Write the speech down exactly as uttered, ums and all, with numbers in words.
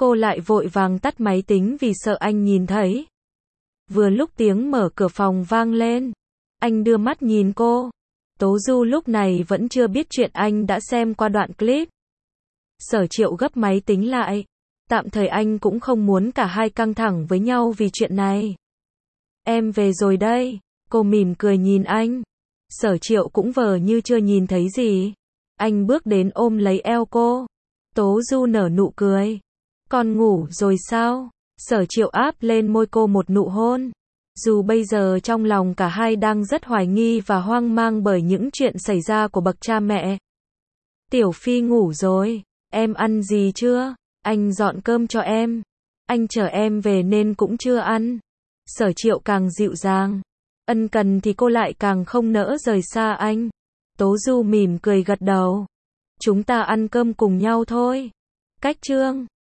Cô lại vội vàng tắt máy tính vì sợ anh nhìn thấy. Vừa lúc tiếng mở cửa phòng vang lên, anh đưa mắt nhìn cô. Tố Du lúc này vẫn chưa biết chuyện anh đã xem qua đoạn clip. Sở Triệu gấp máy tính lại. Tạm thời anh cũng không muốn cả hai căng thẳng với nhau vì chuyện này. Em về rồi đây. Cô mỉm cười nhìn anh. Sở Triệu cũng vờ như chưa nhìn thấy gì. Anh bước đến ôm lấy eo cô. Tố Du nở nụ cười. Con ngủ rồi sao? Sở Triệu áp lên môi cô một nụ hôn. Dù bây giờ trong lòng cả hai đang rất hoài nghi và hoang mang bởi những chuyện xảy ra của bậc cha mẹ. Tiểu Phi ngủ rồi. Em ăn gì chưa? Anh dọn cơm cho em. Anh chờ em về nên cũng chưa ăn. Sở Triệu càng dịu dàng. Ân cần thì cô lại càng không nỡ rời xa anh. Tố Du mỉm cười gật đầu. Chúng ta ăn cơm cùng nhau thôi. Cách chương